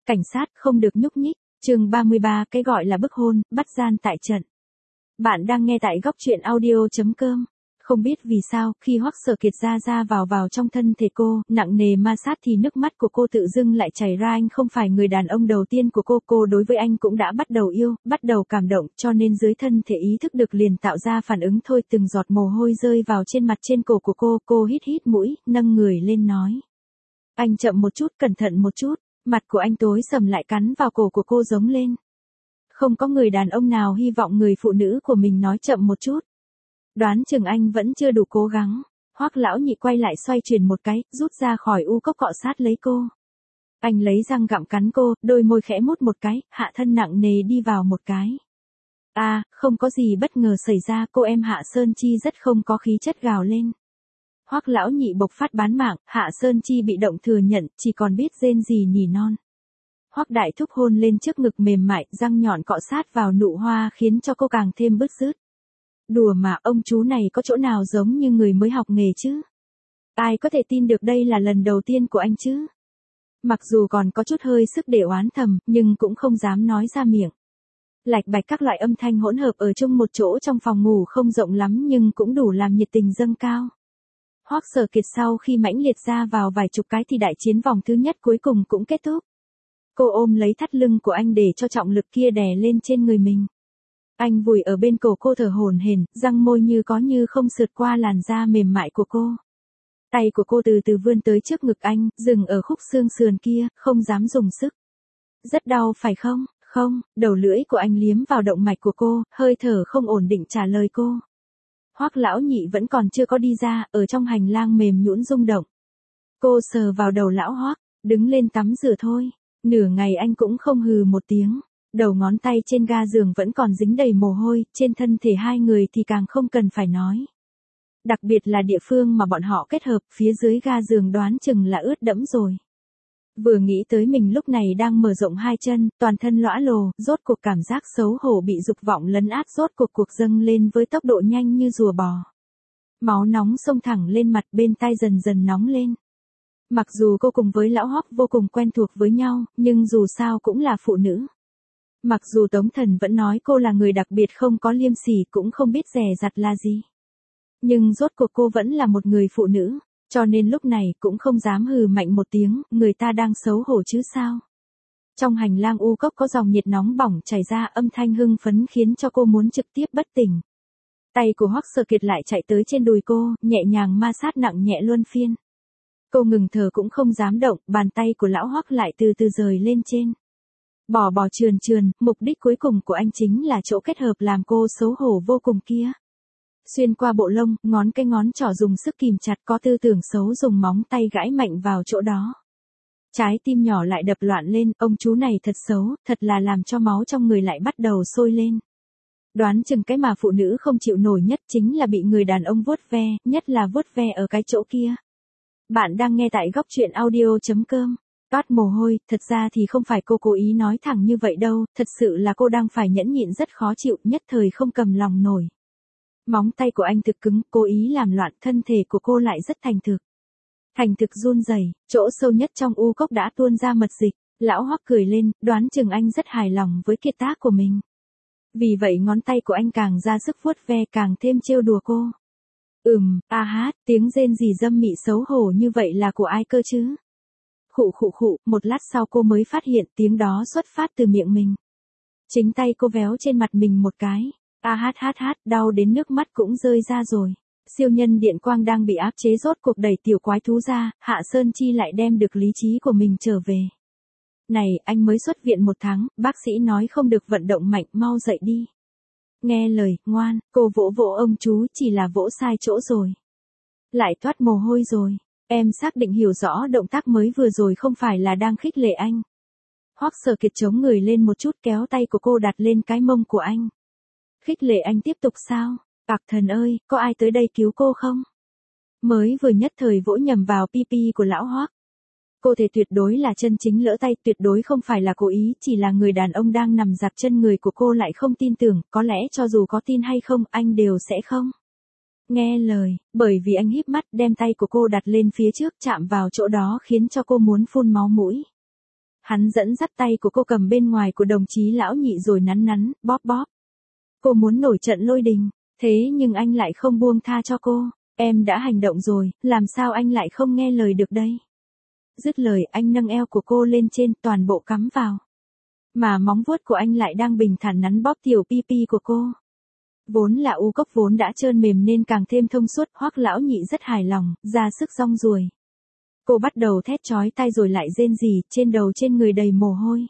Cảnh sát không được nhúc nhích. Chương 33, cái gọi là bức hôn, bắt gian tại trận. Bạn đang nghe tại góc truyện audio.com. Không biết vì sao, khi Hoắc Sở Kiệt ra vào trong thân thể cô, nặng nề ma sát thì nước mắt của cô tự dưng lại chảy ra. Anh không phải người đàn ông đầu tiên của cô đối với anh cũng đã bắt đầu yêu, bắt đầu cảm động, cho nên dưới thân thể ý thức được liền tạo ra phản ứng thôi. Từng giọt mồ hôi rơi vào trên mặt trên cổ của cô hít mũi, nâng người lên nói. Anh chậm một chút, cẩn thận một chút. Mặt của anh tối sầm lại cắn vào cổ của cô giống lên. Không có người đàn ông nào hy vọng người phụ nữ của mình nói chậm một chút. Đoán chừng anh vẫn chưa đủ cố gắng. Hoắc lão nhị quay lại xoay chuyển một cái, rút ra khỏi u cốc cọ sát lấy cô. Anh lấy răng gặm cắn cô, đôi môi khẽ mút một cái, hạ thân nặng nề đi vào một cái. Không có gì bất ngờ xảy ra, cô em Hạ Sơn Chi rất không có khí chất gào lên. Hoắc lão nhị bộc phát bán mạng, Hạ Sơn Chi bị động thừa nhận, chỉ còn biết rên rỉ nỉ non. Hoắc đại thúc hôn lên trước ngực mềm mại, răng nhọn cọ sát vào nụ hoa khiến cho cô càng thêm bứt rứt. Đùa mà, ông chú này có chỗ nào giống như người mới học nghề chứ? Ai có thể tin được đây là lần đầu tiên của anh chứ? Mặc dù còn có chút hơi sức để oán thầm, nhưng cũng không dám nói ra miệng. Lạch bạch các loại âm thanh hỗn hợp ở chung một chỗ trong phòng ngủ không rộng lắm nhưng cũng đủ làm nhiệt tình dâng cao. Hoắc Sở Kiệt sau khi mãnh liệt ra vào vài chục cái thì đại chiến vòng thứ nhất cuối cùng cũng kết thúc. Cô ôm lấy thắt lưng của anh để cho trọng lực kia đè lên trên người mình. Anh vùi ở bên cổ cô thở hổn hển, răng môi như có như không sượt qua làn da mềm mại của cô. Tay của cô từ từ vươn tới trước ngực anh, dừng ở khúc xương sườn kia, không dám dùng sức. Rất đau phải không? Không, đầu lưỡi của anh liếm vào động mạch của cô, hơi thở không ổn định trả lời cô. Hoắc lão nhị vẫn còn chưa có đi ra, ở trong hành lang mềm nhũn rung động. Cô sờ vào đầu lão Hoắc, đứng lên tắm rửa thôi. Nửa ngày anh cũng không hừ một tiếng. Đầu ngón tay trên ga giường vẫn còn dính đầy mồ hôi, trên thân thể hai người thì càng không cần phải nói. Đặc biệt là địa phương mà bọn họ kết hợp, phía dưới ga giường đoán chừng là ướt đẫm rồi. Vừa nghĩ tới mình lúc này đang mở rộng hai chân, toàn thân lõa lồ, rốt cuộc cảm giác xấu hổ bị dục vọng lấn át rốt cuộc dâng lên với tốc độ nhanh như rùa bò. Máu nóng xông thẳng lên mặt, bên tai dần dần nóng lên. Mặc dù cô cùng với lão Hoắc vô cùng quen thuộc với nhau, nhưng dù sao cũng là phụ nữ. Mặc dù Tống Thần vẫn nói cô là người đặc biệt không có liêm sỉ cũng không biết dè dặt là gì. Nhưng rốt cuộc cô vẫn là một người phụ nữ, cho nên lúc này cũng không dám hừ mạnh một tiếng, người ta đang xấu hổ chứ sao. Trong hành lang u cốc có dòng nhiệt nóng bỏng chảy ra, âm thanh hưng phấn khiến cho cô muốn trực tiếp bất tỉnh. Tay của Hoắc Sở Kiệt lại chạy tới trên đùi cô, nhẹ nhàng ma sát nặng nhẹ luân phiên. Cô ngừng thở cũng không dám động, bàn tay của lão Hoắc lại từ từ rời lên trên. Bò trườn, mục đích cuối cùng của anh chính là chỗ kết hợp làm cô xấu hổ vô cùng kia. Xuyên qua bộ lông, cái ngón trỏ dùng sức kìm chặt, có tư tưởng xấu dùng móng tay gãi mạnh vào chỗ đó. Trái tim nhỏ lại đập loạn lên, ông chú này thật xấu, thật là làm cho máu trong người lại bắt đầu sôi lên. Đoán chừng cái mà phụ nữ không chịu nổi nhất chính là bị người đàn ông vuốt ve, nhất là vuốt ve ở cái chỗ kia. Bạn đang nghe tại góc truyện audio.com. Toát mồ hôi, thật ra thì không phải cô cố ý nói thẳng như vậy đâu, thật sự là cô đang phải nhẫn nhịn rất khó chịu, nhất thời không cầm lòng nổi. Móng tay của anh thực cứng, cố ý làm loạn, thân thể của cô lại rất thành thực. Thành thực run rẩy, chỗ sâu nhất trong u cốc đã tuôn ra mật dịch, lão Hoắc cười lên, đoán chừng anh rất hài lòng với kiệt tác của mình. Vì vậy ngón tay của anh càng ra sức vuốt ve, càng thêm trêu đùa cô. Tiếng rên rỉ dâm mị xấu hổ như vậy là của ai cơ chứ? Khụ, một lát sau cô mới phát hiện tiếng đó xuất phát từ miệng mình. Chính tay cô véo trên mặt mình một cái. Đau đến nước mắt cũng rơi ra rồi. Siêu nhân điện quang đang bị áp chế rốt cuộc đẩy tiểu quái thú ra, Hạ Sơn Chi lại đem được lý trí của mình trở về. Này, anh mới xuất viện 1 tháng, bác sĩ nói không được vận động mạnh, mau dậy đi. Nghe lời, ngoan, cô vỗ ông chú, chỉ là vỗ sai chỗ rồi. Lại toát mồ hôi rồi. Em xác định hiểu rõ động tác mới vừa rồi không phải là đang khích lệ anh. Hoắc Sở Kiệt chống người lên một chút, kéo tay của cô đặt lên cái mông của anh. Khích lệ anh tiếp tục sao? Thần ơi, có ai tới đây cứu cô không? Mới vừa nhất thời vỗ nhầm vào pipi của lão Hoắc. Cô thể tuyệt đối là chân chính lỡ tay, tuyệt đối không phải là cố ý, chỉ là người đàn ông đang nằm dạp chân người của cô lại không tin tưởng, có lẽ cho dù có tin hay không, anh đều sẽ không nghe lời, bởi vì anh híp mắt đem tay của cô đặt lên phía trước chạm vào chỗ đó khiến cho cô muốn phun máu mũi. Hắn dẫn dắt tay của cô cầm bên ngoài của đồng chí lão nhị rồi nắn nắn, bóp bóp. Cô muốn nổi trận lôi đình, thế nhưng anh lại không buông tha cho cô. Em đã hành động rồi, làm sao anh lại không nghe lời được đây? Dứt lời anh nâng eo của cô lên trên, toàn bộ cắm vào. Mà móng vuốt của anh lại đang bình thản nắn bóp tiểu pi của cô. Vốn là u cốc vốn đã trơn mềm nên càng thêm thông suốt, Hoắc lão nhị rất hài lòng, ra sức rong ruồi. Cô bắt đầu thét chói tai rồi lại rên rỉ, trên đầu trên người đầy mồ hôi.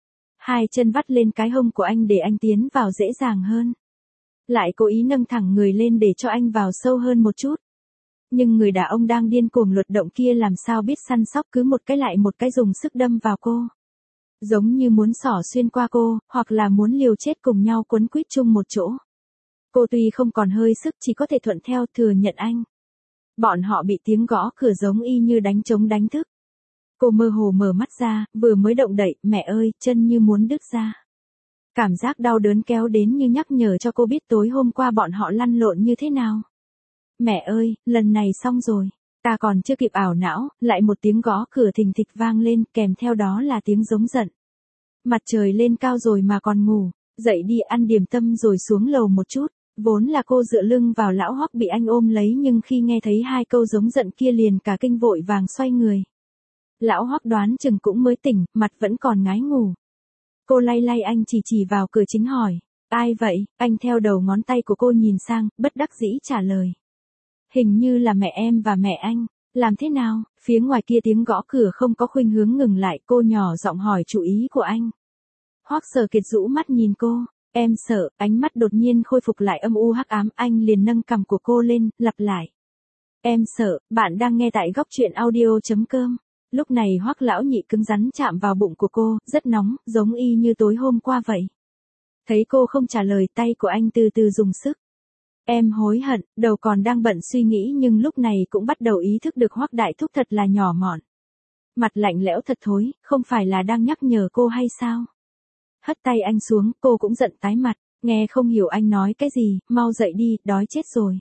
Hai chân vắt lên cái hông của anh để anh tiến vào dễ dàng hơn. Lại cố ý nâng thẳng người lên để cho anh vào sâu hơn một chút. Nhưng người đàn ông đang điên cuồng luật động kia làm sao biết săn sóc, cứ một cái lại một cái dùng sức đâm vào cô. Giống như muốn xỏ xuyên qua cô, hoặc là muốn liều chết cùng nhau quấn quýt chung một chỗ. Cô tuy không còn hơi sức chỉ có thể thuận theo thừa nhận anh. Bọn họ bị tiếng gõ cửa giống y như đánh trống đánh thức. Cô mơ hồ mở mắt ra, vừa mới động đậy, mẹ ơi, chân như muốn đứt ra. Cảm giác đau đớn kéo đến như nhắc nhở cho cô biết tối hôm qua bọn họ lăn lộn như thế nào. Mẹ ơi, lần này xong rồi. Ta còn chưa kịp ảo não, lại một tiếng gõ cửa thình thịch vang lên, kèm theo đó là tiếng giống giận. Mặt trời lên cao rồi mà còn ngủ, dậy đi ăn điểm tâm rồi xuống lầu một chút. Vốn là cô dựa lưng vào lão Hoắc bị anh ôm lấy, nhưng khi nghe thấy hai câu giống giận kia liền cả kinh vội vàng xoay người. Lão Hoắc đoán chừng cũng mới tỉnh, mặt vẫn còn ngái ngủ. Cô lay lay anh chỉ vào cửa chính hỏi, ai vậy? Anh theo đầu ngón tay của cô nhìn sang, bất đắc dĩ trả lời. Hình như là mẹ em và mẹ anh. Làm thế nào? Phía ngoài kia tiếng gõ cửa không có khuynh hướng ngừng lại, cô nhỏ giọng hỏi chủ ý của anh. Hoắc Sở Kiệt rũ mắt nhìn cô. Em sợ, ánh mắt đột nhiên khôi phục lại âm u hắc ám, anh liền nâng cằm của cô lên, lặp lại. Em sợ, bạn đang nghe tại góc truyện audio.com. Lúc này Hoắc lão nhị cứng rắn chạm vào bụng của cô, rất nóng, giống y như tối hôm qua vậy. Thấy cô không trả lời, tay của anh từ từ dùng sức. Em hối hận, đầu còn đang bận suy nghĩ nhưng lúc này cũng bắt đầu ý thức được Hoắc đại thúc thật là nhỏ mọn. Mặt lạnh lẽo thật thối, không phải là đang nhắc nhở cô hay sao? Hất tay anh xuống, cô cũng giận tái mặt, nghe không hiểu anh nói cái gì, mau dậy đi, đói chết rồi.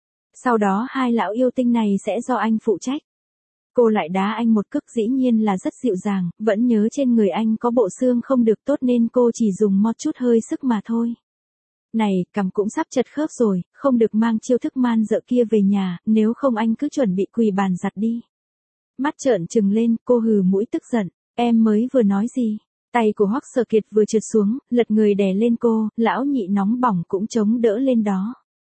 Sau đó hai lão yêu tinh này sẽ do anh phụ trách. Cô lại đá anh một cước, dĩ nhiên là rất dịu dàng, vẫn nhớ trên người anh có bộ xương không được tốt nên cô chỉ dùng một chút hơi sức mà thôi. Này, cằm cũng sắp chật khớp rồi, không được mang chiêu thức man dợ kia về nhà, nếu không anh cứ chuẩn bị quỳ bàn giặt đi. Mắt trợn trừng lên, cô hừ mũi tức giận, em mới vừa nói gì? Tay của Hoắc Sở Kiệt vừa trượt xuống, lật người đè lên cô, lão nhị nóng bỏng cũng chống đỡ lên đó.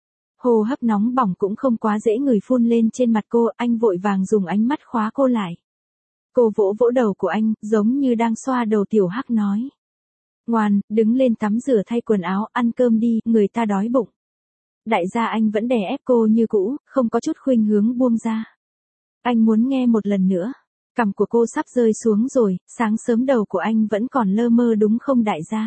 Hô hấp nóng bỏng cũng không quá dễ người phun lên trên mặt cô, anh vội vàng dùng ánh mắt khóa cô lại. Cô vỗ vỗ đầu của anh, giống như đang xoa đầu tiểu Hắc nói. Ngoan, đứng lên tắm rửa thay quần áo, ăn cơm đi, người ta đói bụng. Đại gia anh vẫn đè ép cô như cũ, không có chút khuynh hướng buông ra. Anh muốn nghe một lần nữa. Cằm của cô sắp rơi xuống rồi, sáng sớm đầu của anh vẫn còn lơ mơ đúng không đại gia?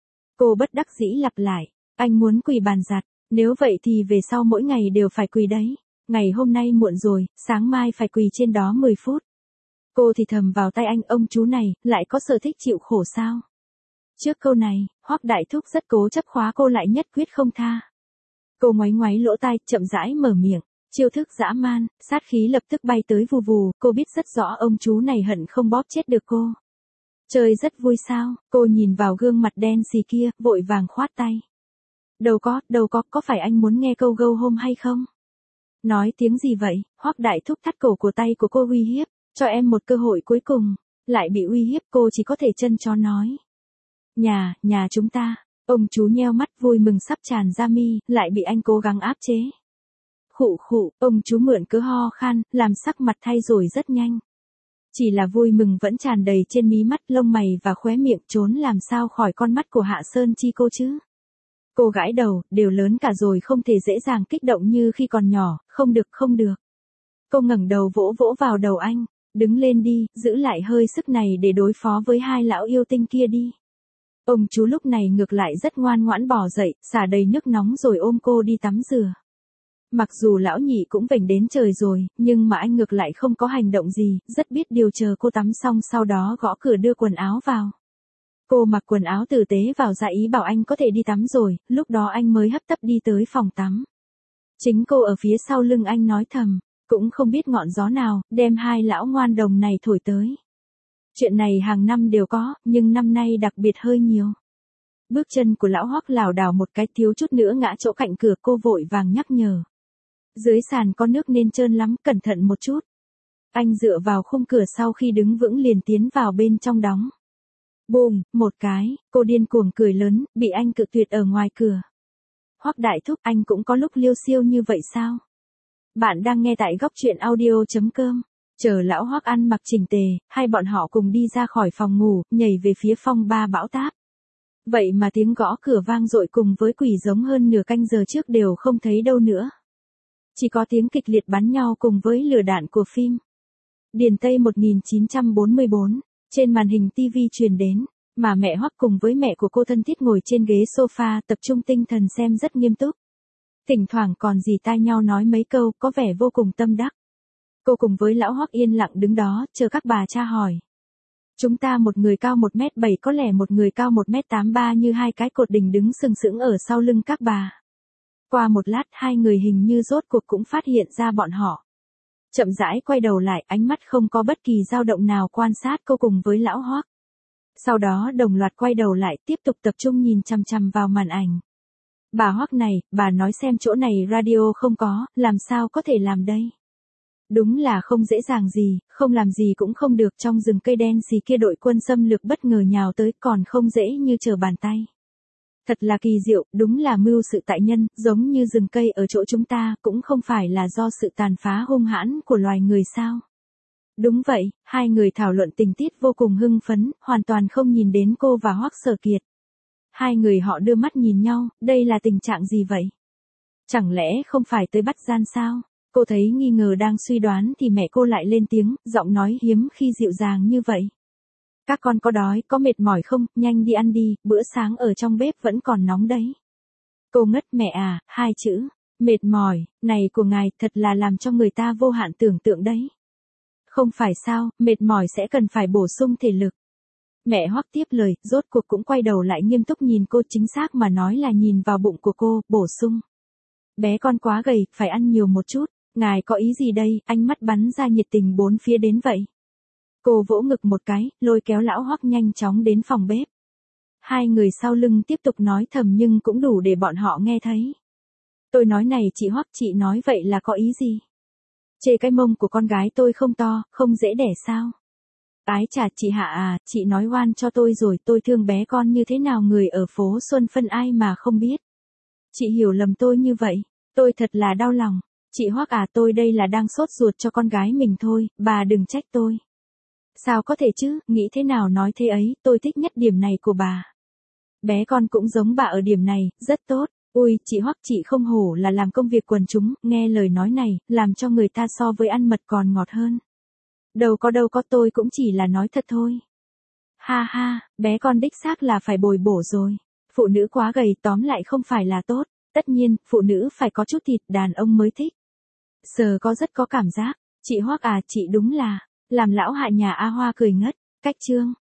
Cô bất đắc dĩ lặp lại, anh muốn quỳ bàn giặt, nếu vậy thì về sau mỗi ngày đều phải quỳ đấy. Ngày hôm nay muộn rồi, sáng mai phải quỳ trên đó 10 phút. Cô thì thầm vào tay anh, ông chú này, lại có sở thích chịu khổ sao? Trước câu này, Hoắc đại thúc rất cố chấp khóa cô lại, nhất quyết không tha. Cô ngoáy ngoáy lỗ tai, chậm rãi mở miệng. Chiêu thức dã man, sát khí lập tức bay tới vù vù, cô biết rất rõ ông chú này hận không bóp chết được cô. Chơi rất vui sao? Cô nhìn vào gương mặt đen xì kia, vội vàng khoát tay. Đâu có phải anh muốn nghe câu go home hay không? Nói tiếng gì vậy? Hoắc đại thúc thắt cổ của tay của cô uy hiếp, cho em một cơ hội cuối cùng, lại bị uy hiếp, cô chỉ có thể chân chó nói. Nhà chúng ta, ông chú nheo mắt vui mừng sắp tràn ra mi, lại bị anh cố gắng áp chế. Khụ, ông chú mượn cớ ho khan, làm sắc mặt thay rồi rất nhanh. Chỉ là vui mừng vẫn tràn đầy trên mí mắt, lông mày và khóe miệng trốn làm sao khỏi con mắt của Hạ Sơn Chi cô chứ. Cô gãi đầu, đều lớn cả rồi không thể dễ dàng kích động như khi còn nhỏ, không được. Cô ngẩng đầu vỗ vỗ vào đầu anh, đứng lên đi, giữ lại hơi sức này để đối phó với hai lão yêu tinh kia đi. Ông chú lúc này ngược lại rất ngoan ngoãn bò dậy, xả đầy nước nóng rồi ôm cô đi tắm rửa. Mặc dù lão nhị cũng vểnh đến trời rồi, nhưng mà anh ngược lại không có hành động gì, rất biết điều, chờ cô tắm xong sau đó gõ cửa đưa quần áo vào. Cô mặc quần áo tử tế vào, ra ý bảo anh có thể đi tắm rồi, lúc đó anh mới hấp tấp đi tới phòng tắm. Chính cô ở phía sau lưng anh nói thầm, cũng không biết ngọn gió nào, đem hai lão ngoan đồng này thổi tới. Chuyện này hàng năm đều có, nhưng năm nay đặc biệt hơi nhiều. Bước chân của lão Hoắc lảo đảo một cái thiếu chút nữa ngã chỗ cạnh cửa, cô vội vàng nhắc nhở. Dưới sàn có nước nên trơn lắm, cẩn thận một chút. Anh dựa vào khung cửa sau khi đứng vững liền tiến vào bên trong đóng. Bùm, một cái, cô điên cuồng cười lớn, bị anh cự tuyệt ở ngoài cửa. Hoắc đại thúc, anh cũng có lúc liêu xiêu như vậy sao? Bạn đang nghe tại góc truyện audio.com. Chờ lão Hoắc ăn mặc chỉnh tề, hai bọn họ cùng đi ra khỏi phòng ngủ, nhảy về phía phong ba bão táp. Vậy mà tiếng gõ cửa vang dội cùng với quỷ giống hơn nửa canh giờ trước đều không thấy đâu nữa. Chỉ có tiếng kịch liệt bắn nhau cùng với lửa đạn của phim Điền Tây 1944, trên màn hình TV truyền đến, mà mẹ Hoắc cùng với mẹ của cô thân thiết ngồi trên ghế sofa tập trung tinh thần xem rất nghiêm túc. Thỉnh thoảng còn dì tai nhau nói mấy câu có vẻ vô cùng tâm đắc. Cô cùng với lão Hoắc yên lặng đứng đó chờ các bà cha hỏi. Chúng ta một người cao 1m7 có lẽ một người cao 1m83 như hai cái cột đỉnh đứng sừng sững ở sau lưng các bà. Qua một lát hai người hình như rốt cuộc cũng phát hiện ra bọn họ. Chậm rãi quay đầu lại, ánh mắt không có bất kỳ dao động nào quan sát cô cùng với lão Hoắc. Sau đó đồng loạt quay đầu lại tiếp tục tập trung nhìn chằm chằm vào màn ảnh. Bà Hoắc này, bà nói xem chỗ này radio không có, làm sao có thể làm đây? Đúng là không dễ dàng gì, không làm gì cũng không được, trong rừng cây đen xì kia đội quân xâm lược bất ngờ nhào tới còn không dễ như trở bàn tay. Thật là kỳ diệu, đúng là mưu sự tại nhân, giống như rừng cây ở chỗ chúng ta, cũng không phải là do sự tàn phá hung hãn của loài người sao. Đúng vậy, hai người thảo luận tình tiết vô cùng hưng phấn, hoàn toàn không nhìn đến cô và Hoắc Sở Kiệt. Hai người họ đưa mắt nhìn nhau, đây là tình trạng gì vậy? Chẳng lẽ không phải tới bắt gian sao? Cô thấy nghi ngờ đang suy đoán thì mẹ cô lại lên tiếng, giọng nói hiếm khi dịu dàng như vậy. Các con có đói, có mệt mỏi không, nhanh đi ăn đi, bữa sáng ở trong bếp vẫn còn nóng đấy. Cô ngất, mẹ à, hai chữ, mệt mỏi, này của ngài thật là làm cho người ta vô hạn tưởng tượng đấy. Không phải sao, mệt mỏi sẽ cần phải bổ sung thể lực. Mẹ Hoắc tiếp lời, rốt cuộc cũng quay đầu lại nghiêm túc nhìn cô, chính xác mà nói là nhìn vào bụng của cô, bổ sung. Bé con quá gầy, phải ăn nhiều một chút, ngài có ý gì đây, ánh mắt bắn ra nhiệt tình bốn phía đến vậy. Cô vỗ ngực một cái, lôi kéo lão Hoắc nhanh chóng đến phòng bếp. Hai người sau lưng tiếp tục nói thầm nhưng cũng đủ để bọn họ nghe thấy. Tôi nói này chị Hoắc, chị nói vậy là có ý gì? Chê cái mông của con gái tôi không to, không dễ đẻ sao? Ái chà chị Hạ à, chị nói oan cho tôi rồi, tôi thương bé con như thế nào người ở phố Xuân Phân ai mà không biết. Chị hiểu lầm tôi như vậy, tôi thật là đau lòng. Chị Hoắc à, tôi đây là đang sốt ruột cho con gái mình thôi, bà đừng trách tôi. Sao có thể chứ, nghĩ thế nào nói thế ấy, tôi thích nhất điểm này của bà. Bé con cũng giống bà ở điểm này, rất tốt. Ui, chị Hoắc, chị không hổ là làm công việc quần chúng, nghe lời nói này, làm cho người ta so với ăn mật còn ngọt hơn. Đâu có, tôi cũng chỉ là nói thật thôi. Ha ha, bé con đích xác là phải bồi bổ rồi. Phụ nữ quá gầy tóm lại không phải là tốt. Tất nhiên, phụ nữ phải có chút thịt, đàn ông mới thích. Sờ có rất có cảm giác. Chị Hoắc à, chị đúng là làm lão hại nhà A Hoa cười ngất. Cách chương